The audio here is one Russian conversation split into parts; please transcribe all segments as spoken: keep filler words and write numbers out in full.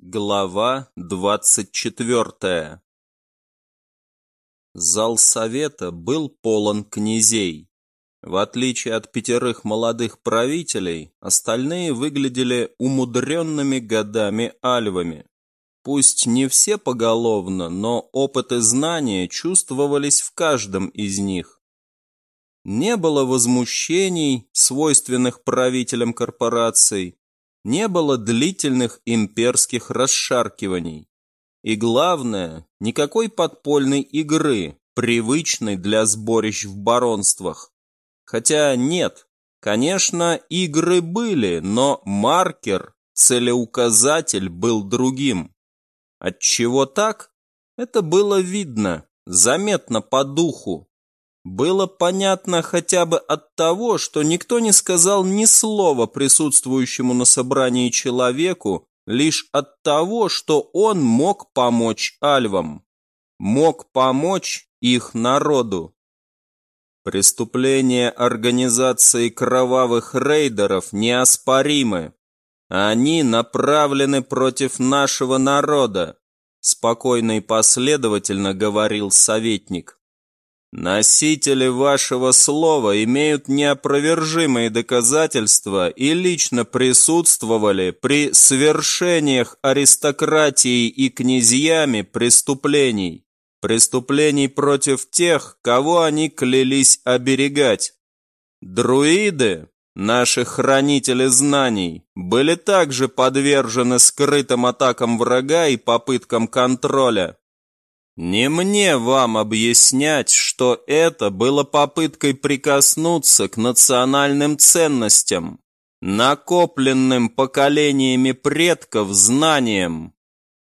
Глава двадцать четвёртая. Зал совета был полон князей. В отличие от пятерых молодых правителей, остальные выглядели умудренными годами альвами. Пусть не все поголовно, но опыт и знания чувствовались в каждом из них. Не было возмущений, свойственных правителям корпораций, не было длительных имперских расшаркиваний. И главное, никакой подпольной игры, привычной для сборищ в баронствах. Хотя нет, конечно, игры были, но маркер, целеуказатель был другим. Отчего так? Это было видно, заметно по духу. Было понятно хотя бы от того, что никто не сказал ни слова присутствующему на собрании человеку, лишь от того, что он мог помочь альвам, мог помочь их народу. Преступления организации кровавых рейдеров неоспоримы. Они направлены против нашего народа, спокойно и последовательно говорил советник. Носители вашего слова имеют неопровержимые доказательства и лично присутствовали при совершениях аристократией и князьями преступлений, преступлений против тех, кого они клялись оберегать. Друиды, наши хранители знаний, были также подвержены скрытым атакам врага и попыткам контроля. Не мне вам объяснять, что это было попыткой прикоснуться к национальным ценностям, накопленным поколениями предков знаниям.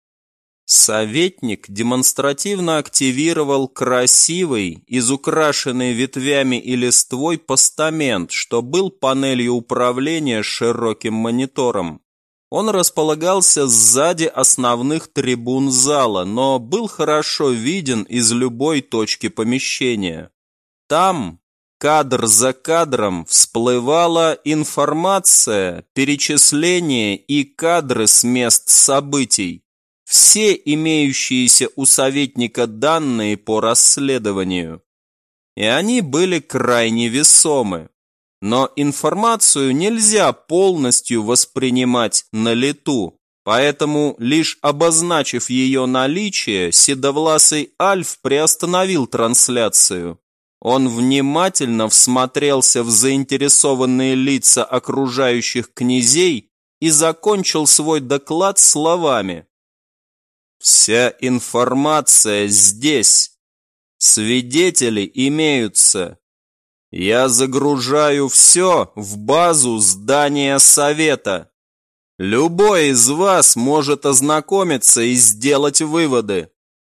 Советник демонстративно активировал красивый, изукрашенный ветвями и листвой постамент, что был панелью управления с широким монитором. Он располагался сзади основных трибун зала, но был хорошо виден из любой точки помещения. Там, кадр за кадром, всплывала информация, перечисления и кадры с мест событий. Все имеющиеся у советника данные по расследованию. И они были крайне весомы. Но информацию нельзя полностью воспринимать на лету, поэтому, лишь обозначив ее наличие, седовласый Альф приостановил трансляцию. Он внимательно всмотрелся в заинтересованные лица окружающих князей и закончил свой доклад словами: «Вся информация здесь. Свидетели имеются. Я загружаю все в базу здания совета. Любой из вас может ознакомиться и сделать выводы».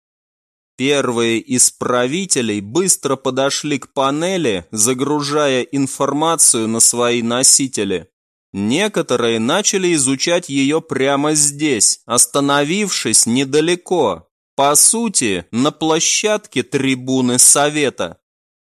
Первые из правителей быстро подошли к панели, загружая информацию на свои носители. Некоторые начали изучать ее прямо здесь, остановившись недалеко, по сути, на площадке трибуны совета.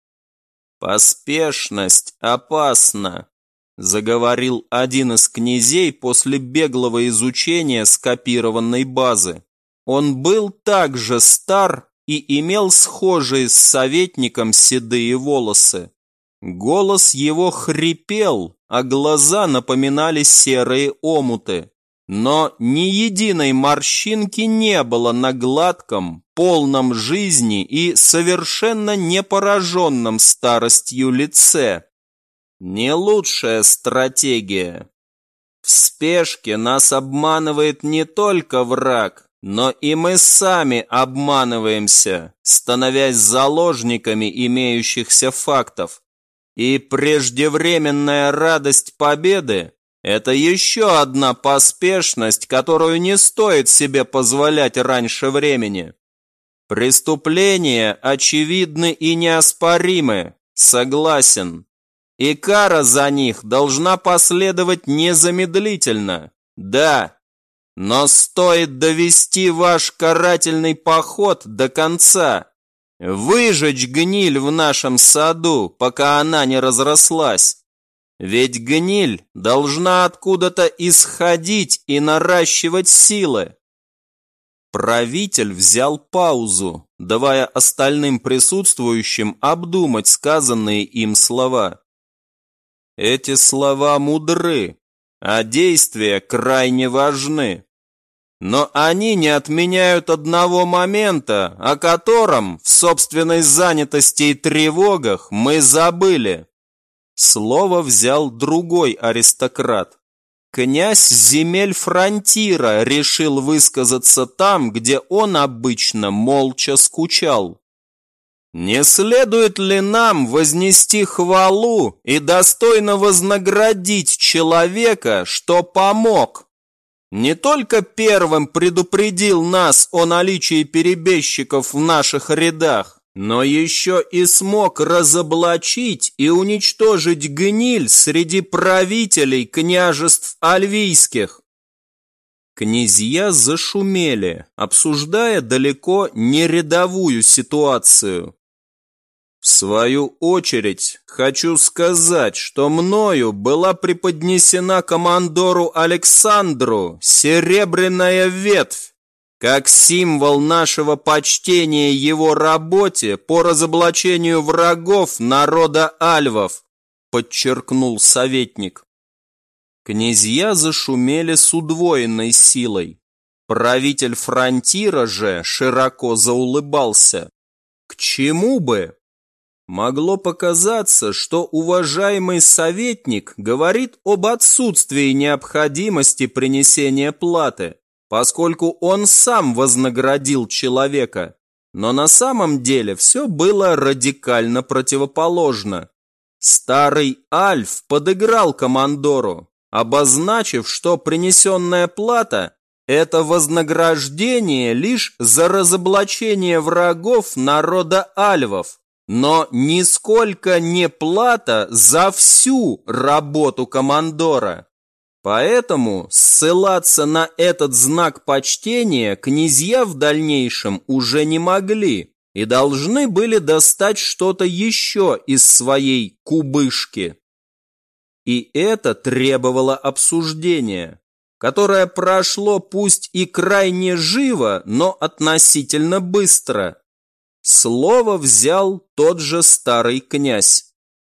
«Поспешность опасна», — заговорил один из князей после беглого изучения скопированной базы. Он был также стар и имел схожие с советником седые волосы. Голос его хрипел, а глаза напоминали серые омуты. Но ни единой морщинки не было на гладком, полном жизни и совершенно не пораженном старостью лице. Не лучшая стратегия. В спешке нас обманывает не только враг, но и мы сами обманываемся, становясь заложниками имеющихся фактов. И преждевременная радость победы – это еще одна поспешность, которую не стоит себе позволять раньше времени. Преступления очевидны и неоспоримы, согласен. И кара за них должна последовать незамедлительно, да. Но стоит довести ваш карательный поход до конца, выжечь гниль в нашем саду, пока она не разрослась. Ведь гниль должна откуда-то исходить и наращивать силы. Правитель взял паузу, давая остальным присутствующим обдумать сказанные им слова. Эти слова мудры, а действия крайне важны. Но они не отменяют одного момента, о котором в собственной занятости и тревогах мы забыли. Слово взял другой аристократ. Князь земель Фронтира решил высказаться там, где он обычно молча скучал. Не следует ли нам вознести хвалу и достойно вознаградить человека, что помог? Не только первым предупредил нас о наличии перебежчиков в наших рядах, но еще и смог разоблачить и уничтожить гниль среди правителей княжеств альвийских. Князья зашумели, обсуждая далеко не рядовую ситуацию. В свою очередь, хочу сказать, что мною была преподнесена командору Александру серебряная ветвь, как символ нашего почтения его работе по разоблачению врагов народа альвов, подчеркнул советник. Князья зашумели с удвоенной силой. Правитель Фронтира же широко заулыбался. К чему бы? Могло показаться, что уважаемый советник говорит об отсутствии необходимости принесения платы, поскольку он сам вознаградил человека. Но на самом деле все было радикально противоположно. Старый Альф подыграл командору, обозначив, что принесенная плата – это вознаграждение лишь за разоблачение врагов народа альвов, но нисколько не плата за всю работу командора. Поэтому ссылаться на этот знак почтения князья в дальнейшем уже не могли и должны были достать что-то еще из своей кубышки. И это требовало обсуждения, которое прошло пусть и крайне живо, но относительно быстро. Слово взял тот же старый князь.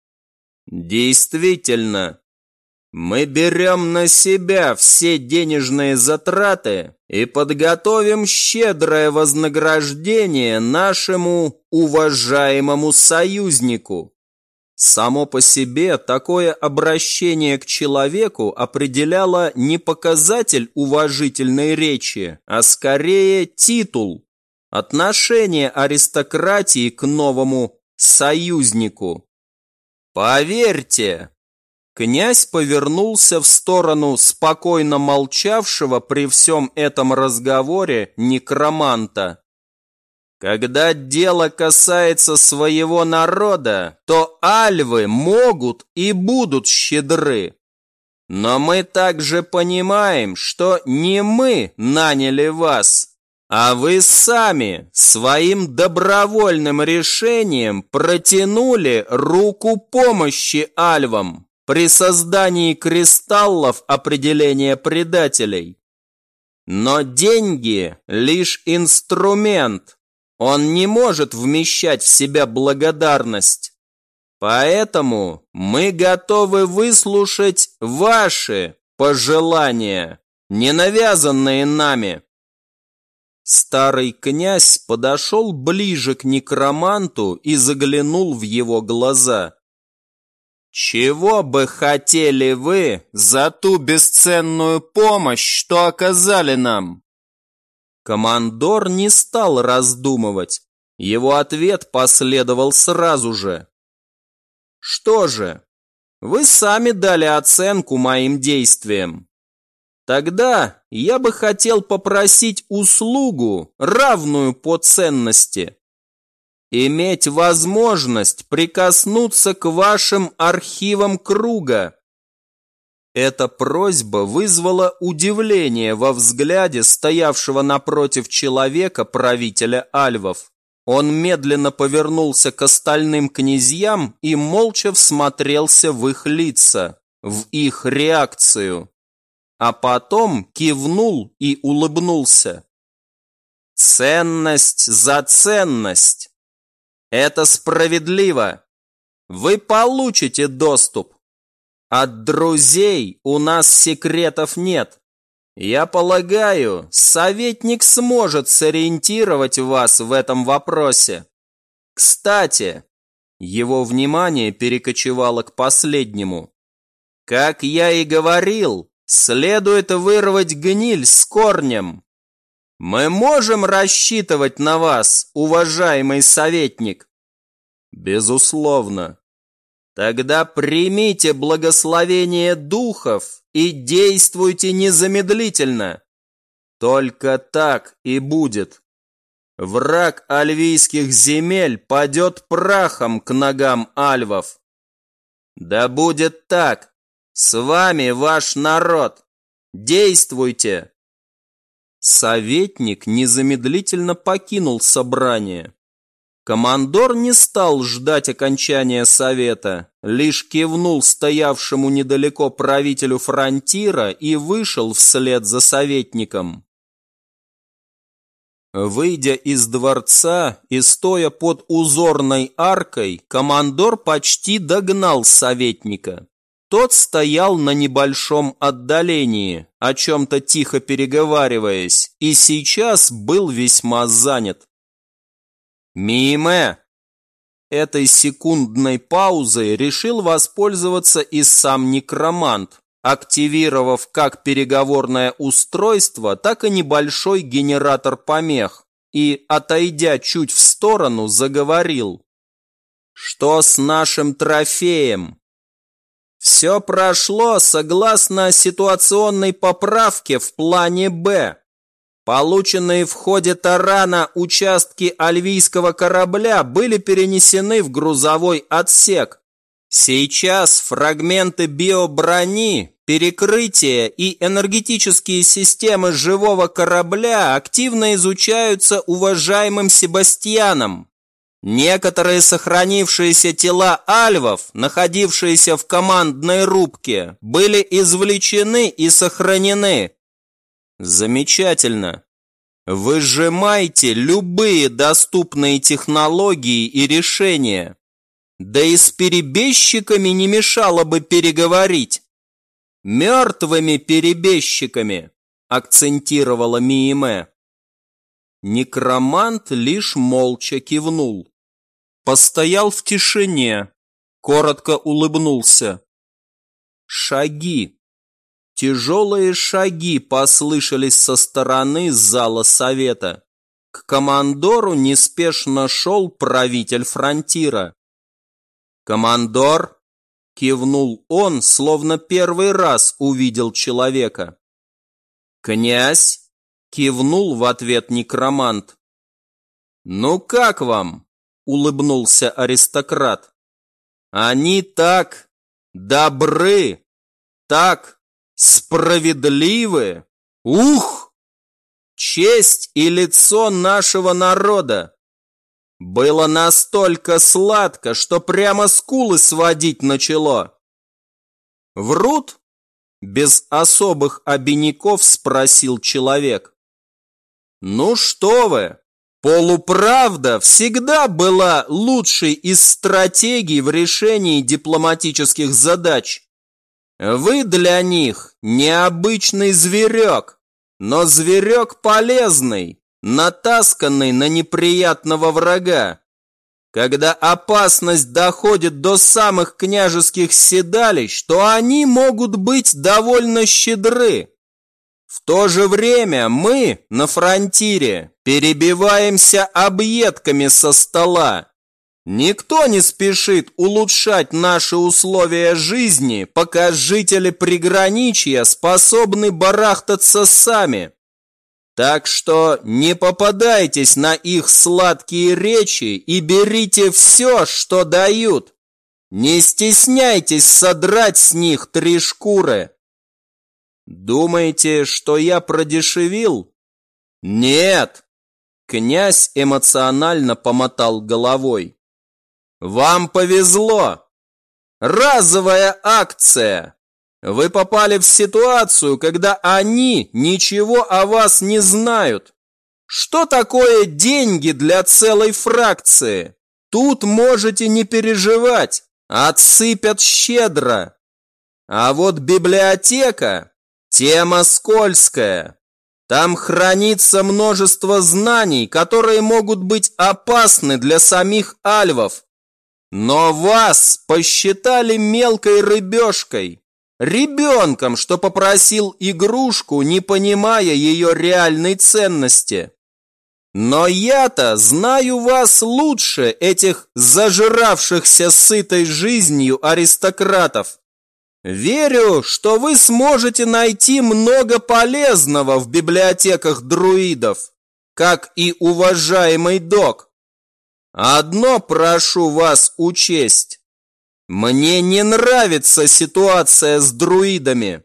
Действительно, мы берем на себя все денежные затраты и подготовим щедрое вознаграждение нашему уважаемому союзнику. Само по себе такое обращение к человеку определяло не показатель уважительной речи, а скорее титул. Отношение аристократии к новому союзнику. Поверьте, князь повернулся в сторону спокойно молчавшего при всем этом разговоре некроманта. Когда дело касается своего народа, то альвы могут и будут щедры. Но мы также понимаем, что не мы наняли вас, а вы сами своим добровольным решением протянули руку помощи альвам при создании кристаллов определения предателей. Но деньги – лишь инструмент, он не может вмещать в себя благодарность. Поэтому мы готовы выслушать ваши пожелания, не навязанные нами. Старый князь подошел ближе к некроманту и заглянул в его глаза. «Чего бы хотели вы за ту бесценную помощь, что оказали нам?» Командор не стал раздумывать. Его ответ последовал сразу же. «Что же, вы сами дали оценку моим действиям. Тогда я бы хотел попросить услугу, равную по ценности. Иметь возможность прикоснуться к вашим архивам круга». Эта просьба вызвала удивление во взгляде стоявшего напротив человека правителя альвов. Он медленно повернулся к остальным князьям и молча всмотрелся в их лица, в их реакцию. А потом кивнул и улыбнулся. Ценность за ценность. Это справедливо. Вы получите доступ. От друзей у нас секретов нет. Я полагаю, советник сможет сориентировать вас в этом вопросе. Кстати, его внимание перекочевало к последнему. Как я и говорил, следует вырвать гниль с корнем. Мы можем рассчитывать на вас, уважаемый советник? Безусловно. Тогда примите благословение духов и действуйте незамедлительно. Только так и будет. Враг альвийских земель падет прахом к ногам альвов. Да будет так. С вами ваш народ. Действуйте. Советник незамедлительно покинул собрание. Командор не стал ждать окончания совета, лишь кивнул стоявшему недалеко правителю фронтира и вышел вслед за советником. Выйдя из дворца и стоя под узорной аркой, командор почти догнал советника. Тот стоял на небольшом отдалении, о чем-то тихо переговариваясь, и сейчас был весьма занят. Мииме! Этой секундной паузой решил воспользоваться и сам некромант, активировав как переговорное устройство, так и небольшой генератор помех, и, отойдя чуть в сторону, заговорил. Что с нашим трофеем? Все прошло согласно ситуационной поправке в плане Б. Полученные в ходе тарана участки альвийского корабля были перенесены в грузовой отсек. Сейчас фрагменты биоброни, перекрытия и энергетические системы живого корабля активно изучаются уважаемым Себастьяном. Некоторые сохранившиеся тела альвов, находившиеся в командной рубке, были извлечены и сохранены. Замечательно. Выжимайте любые доступные технологии и решения. Да и с перебежчиками не мешало бы переговорить. Мертвыми перебежчиками, акцентировала Мииме. Некромант лишь молча кивнул. Постоял в тишине, коротко улыбнулся. Шаги. Тяжелые шаги послышались со стороны зала совета. К командору неспешно шел правитель фронтира. «Командор!» — кивнул он, словно первый раз увидел человека. «Князь!» — кивнул в ответ некромант. «Ну как вам?» — улыбнулся аристократ. «Они так добры, так справедливы! Ух! Честь и лицо нашего народа! Было настолько сладко, что прямо скулы сводить начало!» «Врут?» — без особых обиняков спросил человек. «Ну что вы! Полуправда всегда была лучшей из стратегий в решении дипломатических задач. Вы для них необычный зверек, но зверек полезный, натасканный на неприятного врага. Когда опасность доходит до самых княжеских седалищ, то они могут быть довольно щедры. В то же время мы на фронтире перебиваемся объедками со стола. Никто не спешит улучшать наши условия жизни, пока жители приграничья способны барахтаться сами. Так что не попадайтесь на их сладкие речи и берите все, что дают. Не стесняйтесь содрать с них три шкуры. Думаете, что я продешевил? Нет. Князь эмоционально помотал головой. Вам повезло. Разовая акция. Вы попали в ситуацию, когда они ничего о вас не знают. Что такое деньги для целой фракции? Тут можете не переживать, отсыпят щедро. А вот библиотека – тема скользкая. Там хранится множество знаний, которые могут быть опасны для самих альвов. Но вас посчитали мелкой рыбешкой, ребенком, что попросил игрушку, не понимая ее реальной ценности. Но я-то знаю вас лучше, этих зажиравшихся сытой жизнью аристократов. Верю, что вы сможете найти много полезного в библиотеках друидов, как и уважаемый док. Одно прошу вас учесть. Мне не нравится ситуация с друидами.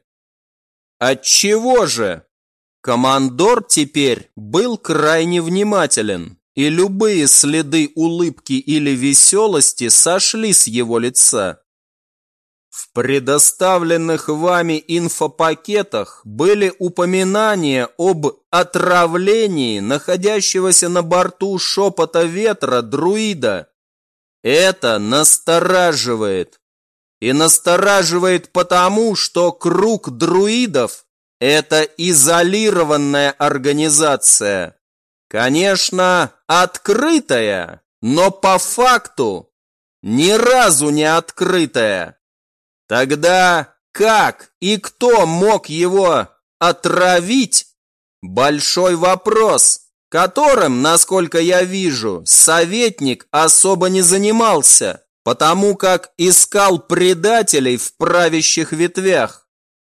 Отчего же? Командор теперь был крайне внимателен, и любые следы улыбки или веселости сошли с его лица. В предоставленных вами инфопакетах были упоминания об отравлении находящегося на борту Шепота Ветра друида. Это настораживает. И настораживает потому, что круг друидов – это изолированная организация. Конечно, открытая, но по факту ни разу не открытая. Тогда как и кто мог его отравить? Большой вопрос, которым, насколько я вижу, советник особо не занимался, потому как искал предателей в правящих ветвях.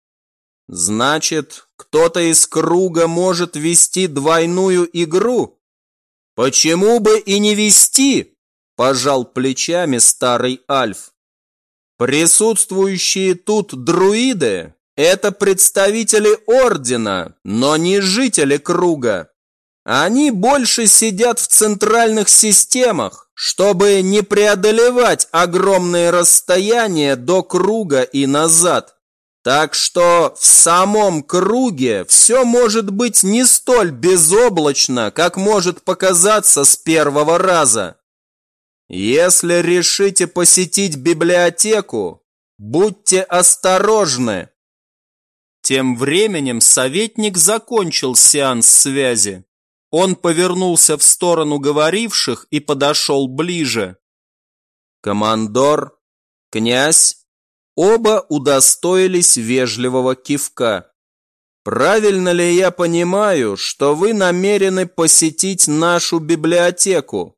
Значит, кто-то из круга может вести двойную игру? Почему бы и не вести? Пожал плечами старый Альф. Присутствующие тут друиды – это представители Ордена, но не жители круга. Они больше сидят в центральных системах, чтобы не преодолевать огромные расстояния до круга и назад. Так что в самом круге все может быть не столь безоблачно, как может показаться с первого раза. Если решите посетить библиотеку, будьте осторожны. Тем временем советник закончил сеанс связи. Он повернулся в сторону говоривших и подошел ближе. Командор, князь, оба удостоились вежливого кивка. Правильно ли я понимаю, что вы намерены посетить нашу библиотеку?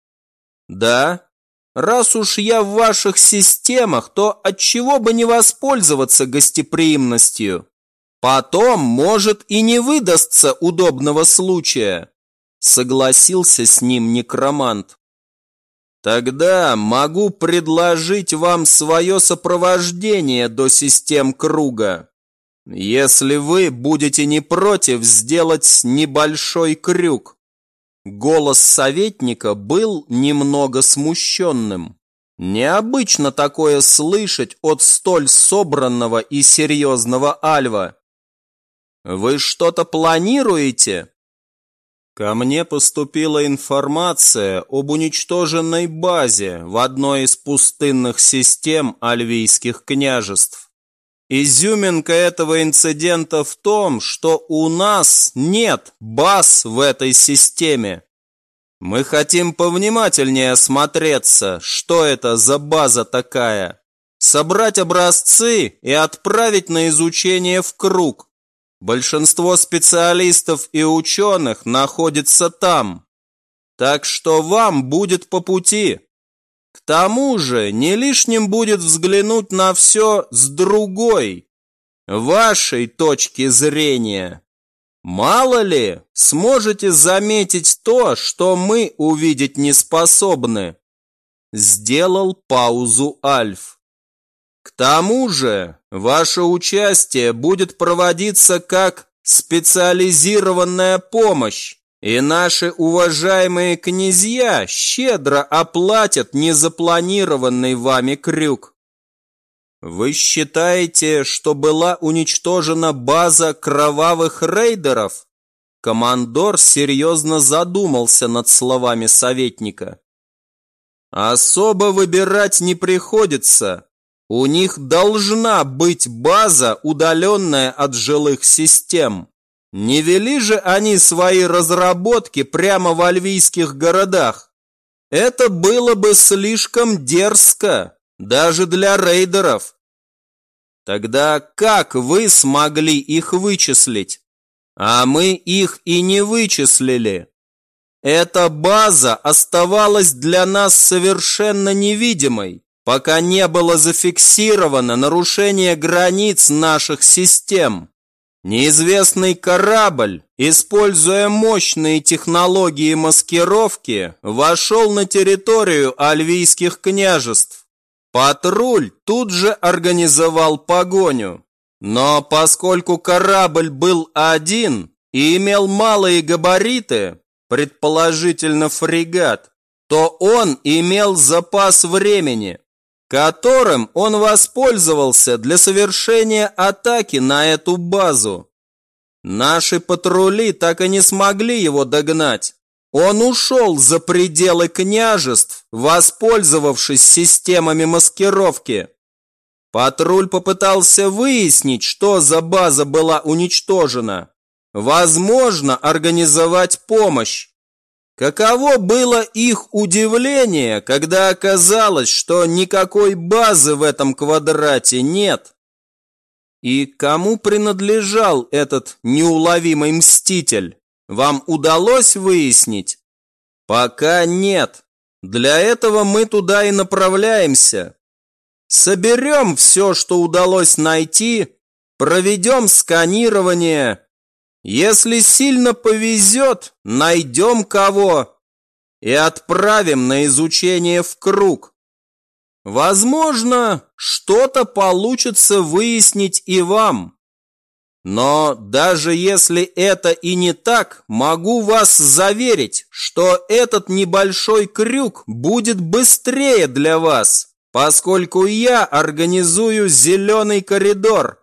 Да, раз уж я в ваших системах, то отчего бы не воспользоваться гостеприимностью? Потом, может, и не выдастся удобного случая, согласился с ним некромант. Тогда могу предложить вам свое сопровождение до систем круга, если вы будете не против сделать небольшой крюк. Голос советника был немного смущенным. Необычно такое слышать от столь собранного и серьезного альва. Вы что-то планируете? Ко мне поступила информация об уничтоженной базе в одной из пустынных систем альвийских княжеств. Изюминка этого инцидента в том, что у нас нет баз в этой системе. Мы хотим повнимательнее осмотреться, что это за база такая, собрать образцы и отправить на изучение в круг. Большинство специалистов и ученых находится там, так что вам будет по пути. К тому же не лишним будет взглянуть на все с другой, вашей точки зрения. Мало ли, сможете заметить то, что мы увидеть не способны. Сделал паузу Альф. К тому же, ваше участие будет проводиться как специализированная помощь, и наши уважаемые князья щедро оплатят незапланированный вами крюк. Вы считаете, что была уничтожена база кровавых рейдеров? Командор серьезно задумался над словами советника. Особо выбирать не приходится. У них должна быть база, удаленная от жилых систем. Не вели же они свои разработки прямо в альвийских городах. Это было бы слишком дерзко, даже для рейдеров. Тогда как вы смогли их вычислить? А мы их и не вычислили. Эта база оставалась для нас совершенно невидимой, пока не было зафиксировано нарушение границ наших систем. Неизвестный корабль, используя мощные технологии маскировки, вошел на территорию альвийских княжеств. Патруль тут же организовал погоню. Но поскольку корабль был один и имел малые габариты, предположительно фрегат, то он имел запас времени, которым он воспользовался для совершения атаки на эту базу. Наши патрули так и не смогли его догнать. Он ушел за пределы княжеств, воспользовавшись системами маскировки. Патруль попытался выяснить, что за база была уничтожена. Возможно, организовать помощь. Каково было их удивление, когда оказалось, что никакой базы в этом квадрате нет. И кому принадлежал этот неуловимый мститель? Вам удалось выяснить? Пока нет. Для этого мы туда и направляемся. Соберем все, что удалось найти, проведем сканирование. Если сильно повезет, найдем кого и отправим на изучение в круг. Возможно, что-то получится выяснить и вам. Но даже если это и не так, могу вас заверить, что этот небольшой крюк будет быстрее для вас, поскольку я организую зеленый коридор.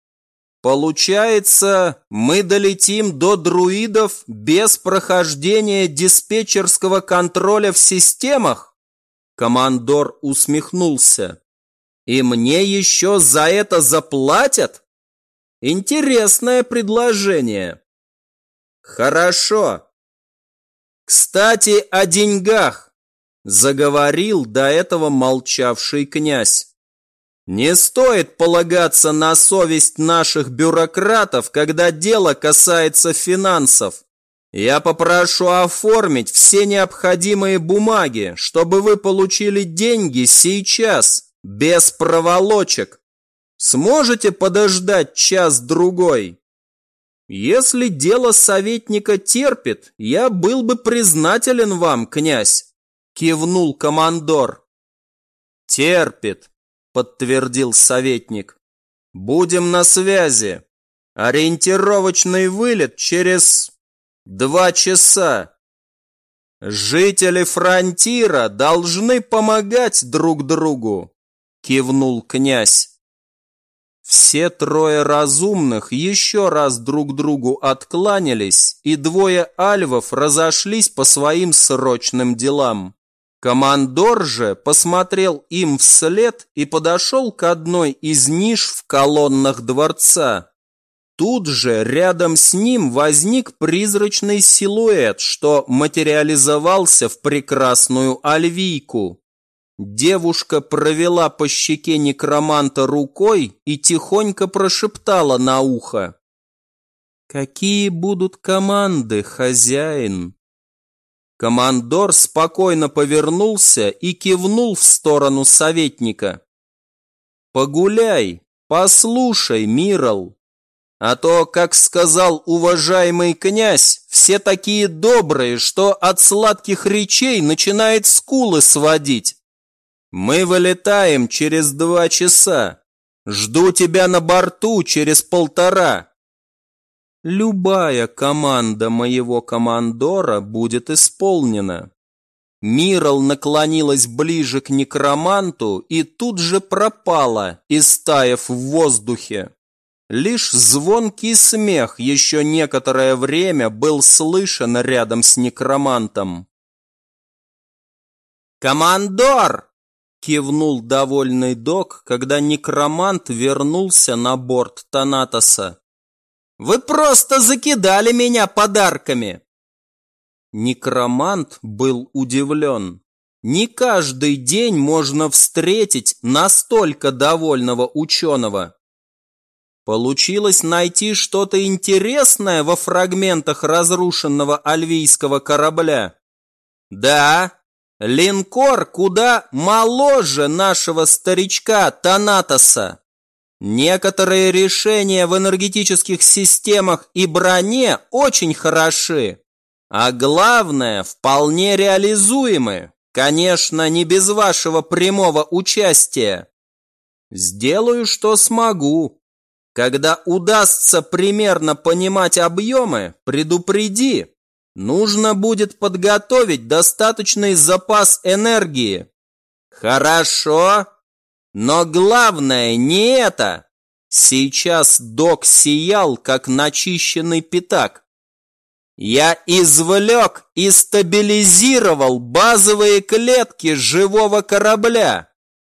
Получается, мы долетим до друидов без прохождения диспетчерского контроля в системах? Командор усмехнулся. И мне еще за это заплатят? Интересное предложение. Хорошо. Кстати, о деньгах, заговорил до этого молчавший князь. Не стоит полагаться на совесть наших бюрократов, когда дело касается финансов. Я попрошу оформить все необходимые бумаги, чтобы вы получили деньги сейчас, без проволочек. Сможете подождать час-другой? Если дело советника терпит, я был бы признателен вам, князь, кивнул командор. Терпит, подтвердил советник. Будем на связи. Ориентировочный вылет через два часа. Жители Фронтира должны помогать друг другу, кивнул князь. Все трое разумных еще раз друг другу откланялись, и двое альвов разошлись по своим срочным делам. Командор же посмотрел им вслед и подошел к одной из ниш в колоннах дворца. Тут же рядом с ним возник призрачный силуэт, что материализовался в прекрасную альвийку. Девушка провела по щеке некроманта рукой и тихонько прошептала на ухо. «Какие будут команды, хозяин?» Командор спокойно повернулся и кивнул в сторону советника. «Погуляй, послушай, Мирал. А то, как сказал уважаемый князь, все такие добрые, что от сладких речей начинает скулы сводить. Мы вылетаем через два часа. Жду тебя на борту через полтора». Любая команда моего командора будет исполнена. Мирал наклонилась ближе к некроманту и тут же пропала, истаяв в воздухе. Лишь звонкий смех еще некоторое время был слышен рядом с некромантом. «Командор!» – кивнул довольный док, когда некромант вернулся на борт Танатоса. «Вы просто закидали меня подарками!» Некромант был удивлен. Не каждый день можно встретить настолько довольного ученого. Получилось найти что-то интересное во фрагментах разрушенного альвийского корабля? Да, линкор куда моложе нашего старичка Танатоса. Некоторые решения в энергетических системах и броне очень хороши, а главное, вполне реализуемы. Конечно, не без вашего прямого участия. Сделаю, что смогу. Когда удастся примерно понимать объемы, предупреди. Нужно будет подготовить достаточный запас энергии. Хорошо, но главное не это. Сейчас док сиял, как начищенный пятак. Я извлек и стабилизировал базовые клетки живого корабля.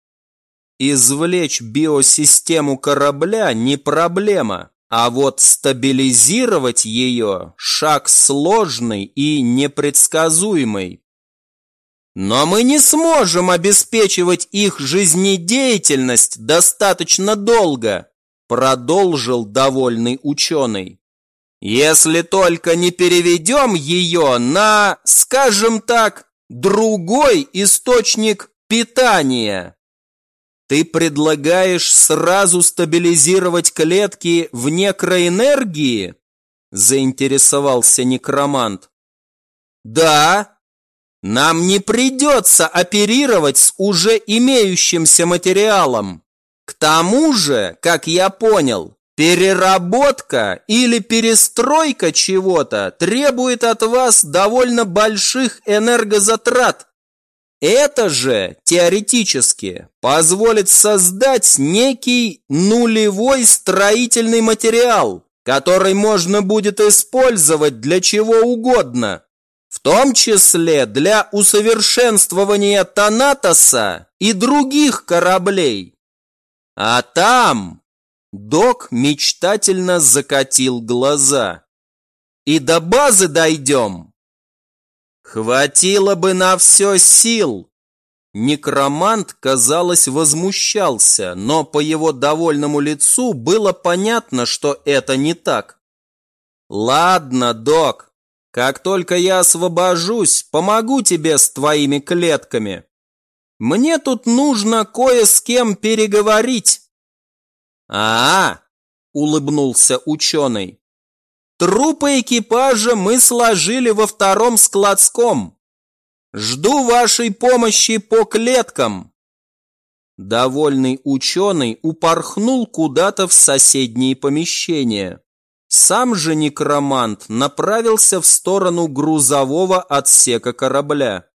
Извлечь биосистему корабля не проблема, а вот стабилизировать ее – шаг сложный и непредсказуемый. Но мы не сможем обеспечивать их жизнедеятельность достаточно долго, продолжил довольный ученый. Если только не переведем ее на, скажем так, другой источник питания. Ты предлагаешь сразу стабилизировать клетки в некроэнергии? Заинтересовался некромант. Да, нам не придется оперировать с уже имеющимся материалом. К тому же, как я понял, переработка или перестройка чего-то требует от вас довольно больших энергозатрат. Это же, теоретически, позволит создать некий нулевой строительный материал, который можно будет использовать для чего угодно, в том числе для усовершенствования Танатоса и других кораблей. А там... Док мечтательно закатил глаза. И до базы дойдем. Хватило бы на все сил. Некромант, казалось, возмущался, но по его довольному лицу было понятно, что это не так. Ладно, док, как только я освобожусь, помогу тебе с твоими клетками. Мне тут нужно кое с кем переговорить. А-а, улыбнулся ученый. Трупы экипажа мы сложили во втором складском. Жду вашей помощи по клеткам. Довольный ученый упорхнул куда-то в соседние помещения. Сам же некромант направился в сторону грузового отсека корабля.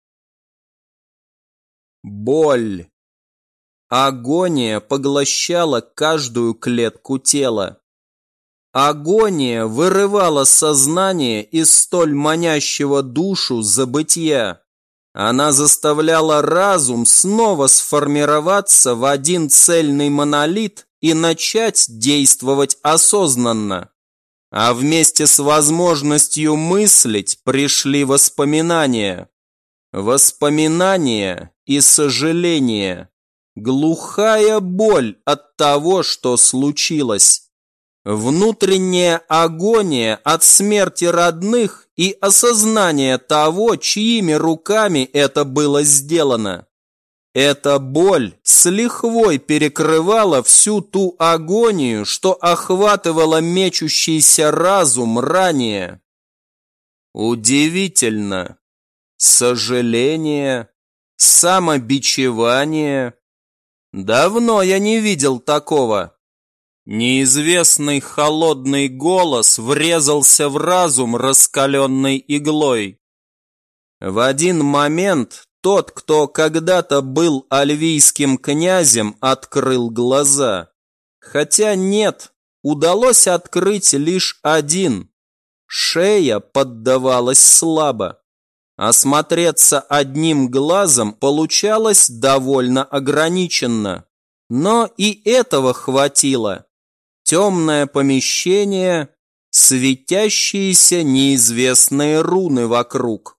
Боль. Агония поглощала каждую клетку тела. Агония вырывала сознание из столь манящего душу забытья. Она заставляла разум снова сформироваться в один цельный монолит и начать действовать осознанно. А вместе с возможностью мыслить пришли воспоминания. Воспоминания и сожаления. Глухая боль от того, что случилось. Внутренняя агония от смерти родных и осознание того, чьими руками это было сделано. Эта боль с лихвой перекрывала всю ту агонию, что охватывала мечущийся разум ранее. Удивительно. Сожаление, самобичевание. Давно я не видел такого. Неизвестный холодный голос врезался в разум раскаленной иглой. В один момент тот, кто когда-то был альвийским князем, открыл глаза. Хотя нет, удалось открыть лишь один. Шея поддавалась слабо. Осмотреться одним глазом получалось довольно ограниченно. Но и этого хватило. Темное помещение, светящиеся неизвестные руны вокруг.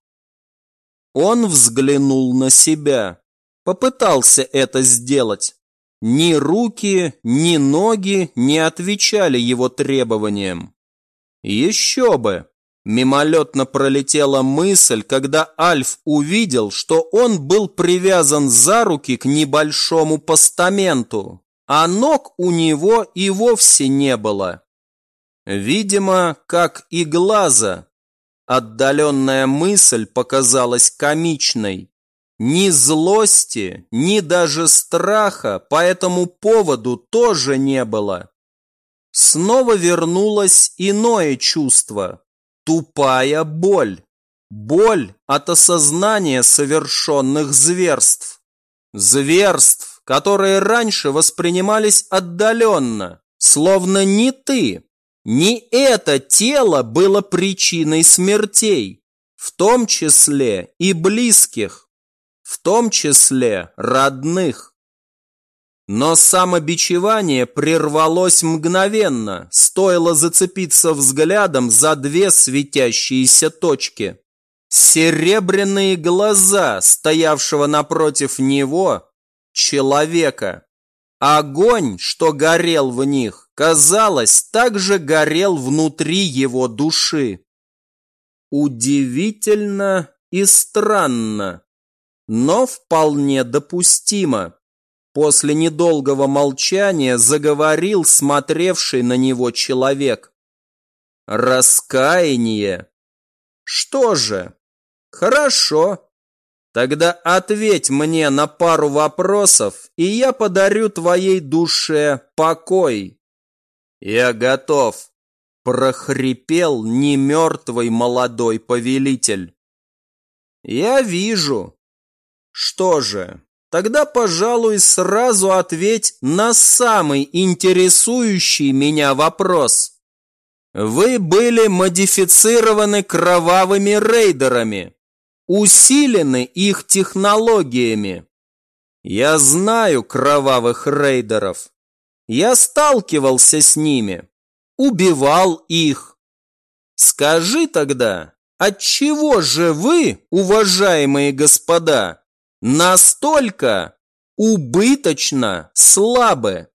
Он взглянул на себя, попытался это сделать. Ни руки, ни ноги не отвечали его требованиям. Еще бы! Мимолетно пролетела мысль, когда Альф увидел, что он был привязан за руки к небольшому постаменту, а ног у него и вовсе не было. Видимо, как и глаза. Отдаленная мысль показалась комичной. Ни злости, ни даже страха по этому поводу тоже не было. Снова вернулось иное чувство. Тупая боль. Боль от осознания совершенных зверств. Зверств, которые раньше воспринимались отдаленно, словно не ты, не это тело было причиной смертей, в том числе и близких, в том числе родных. Но самобичевание прервалось мгновенно, стоило зацепиться взглядом за две светящиеся точки. Серебряные глаза, стоявшего напротив него, человека. Огонь, что горел в них, казалось, также горел внутри его души. Удивительно и странно, но вполне допустимо. После недолгого молчания заговорил смотревший на него человек. Раскаяние. Что же? Хорошо. Тогда ответь мне на пару вопросов, и я подарю твоей душе покой. Я готов, прохрипел немертвый молодой повелитель. Я вижу. Что же? Тогда, пожалуй, сразу ответь на самый интересующий меня вопрос. Вы были модифицированы кровавыми рейдерами, усилены их технологиями. Я знаю кровавых рейдеров. Я сталкивался с ними, убивал их. Скажи тогда, отчего же вы, уважаемые господа, настолько убыточно слабы?